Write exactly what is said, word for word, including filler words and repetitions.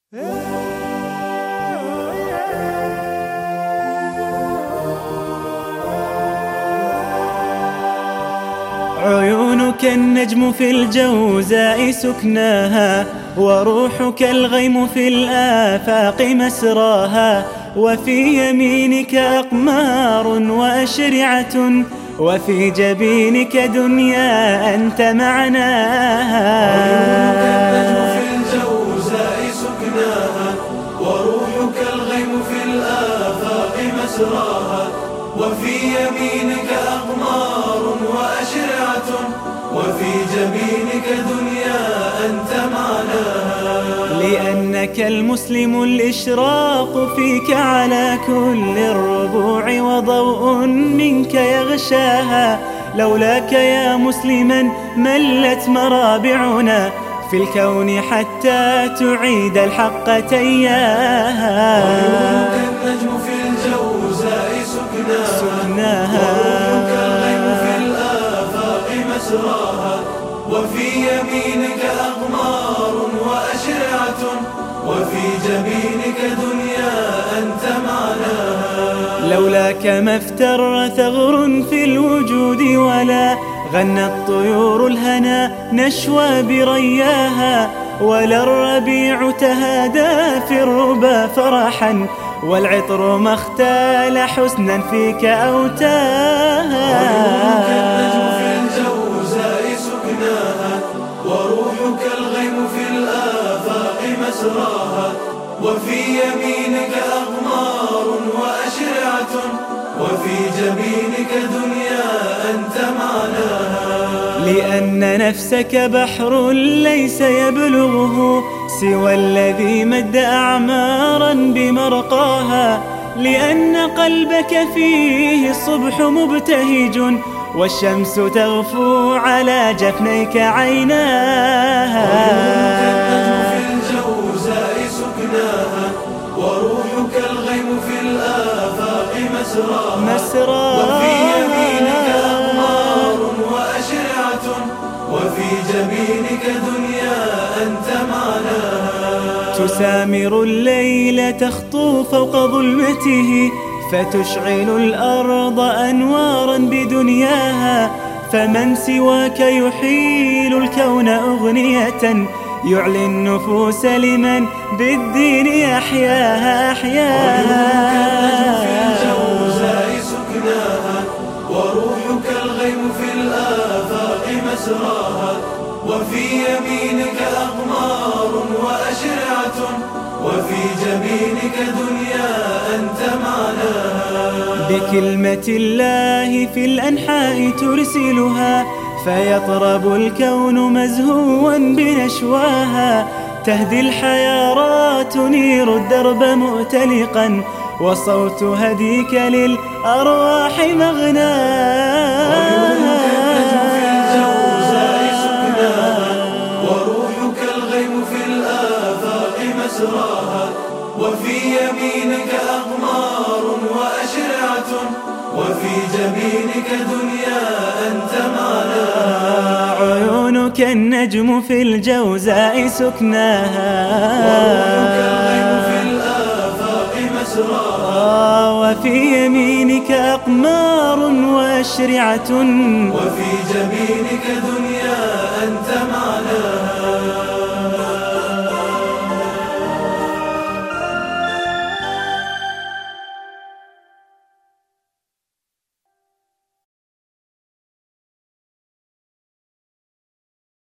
عيونك النجم في الجوزاء سكناها، وروحك الغيم في الآفاق مسراها، وفي يمينك أقمار وأشرعة، وفي جبينك دنيا أنت معناها. عيونك النجم في الجوزاء سكناها، وروحك الغيم في الآفاق مسراها، وفي يمينك أقمار وأشرعة، وفي جبينك دنيا أنت معناها. لأنك المسلم الإشراق فيك على كل الربوع، وضوء منك يغشاها. لولاك يا مسلما ملت مرابعنا في الكون حتى تعيد الحق تياها. عيونك النجم في الجوزاء سكناها، وروحك الغيم في الآفاق مسراها، وفي يمينك أقمار وأشرعة، وفي جبينك دنيا أنت معناها. لولاك ما افتر ثغر في الوجود، ولا غنت طيور الهنا نشوى برياها، ولا الربيع تهادى في الربا فرحا، والعطر ما اختال حسنا فيك أوتاها. عيونك النجم في الجوزاء سكناها، وروحك الغيم في الآفاق مسراها، وفي يمينك أقمار وأشرعة، وفي جبينك دنيا أنت معناها. لأن نفسك بحر ليس يبلغه سوى الذي مد أعمارا بمرقاها، لأن قلبك فيه الصبح مبتهج، والشمس تغفو على جفنيك عيناها. عيونك النجم في الجوزاء سكناها، وروحك الغيم في الآفاق مسراها، وفي يمينك أقمار وأشرعة، وفي جبينك دنيا أنت معناها. تسامر الليل تخطو فوق ظلمته، فتشعل الأرض أنوارا بدنياها، فمن سواك يحيل الكون أغنية، يعلي النفوس لمن بالدين يحياها أحياها. عيونك النجم في الجوزاء سكناها، وروحك الغيم في الآفاق مسراها، وفي يمينك أقمار وأشرعة، وفي جبينك دنيا أنت معناها. بكلمة الله في الأنحاء ترسلها، فيطرب الكون مزهوا بنشواها، تهدي الحيارات تنير الدرب مؤتلقا، وصوت هديك للأرواح مغناها. عيونك النجم في الجوزاء سكناها، وروحك الغيم في الآفاق مسراها، وفي يمينك أقمار وأشرعة، وفي جبينك دنيا أنت معناها. عيونك النجم في الجوزاء سكناها، وروحك الغيم في الآفاق مسراها، وفي يمينك أقمار وأشرعة، وفي جبينك دنيا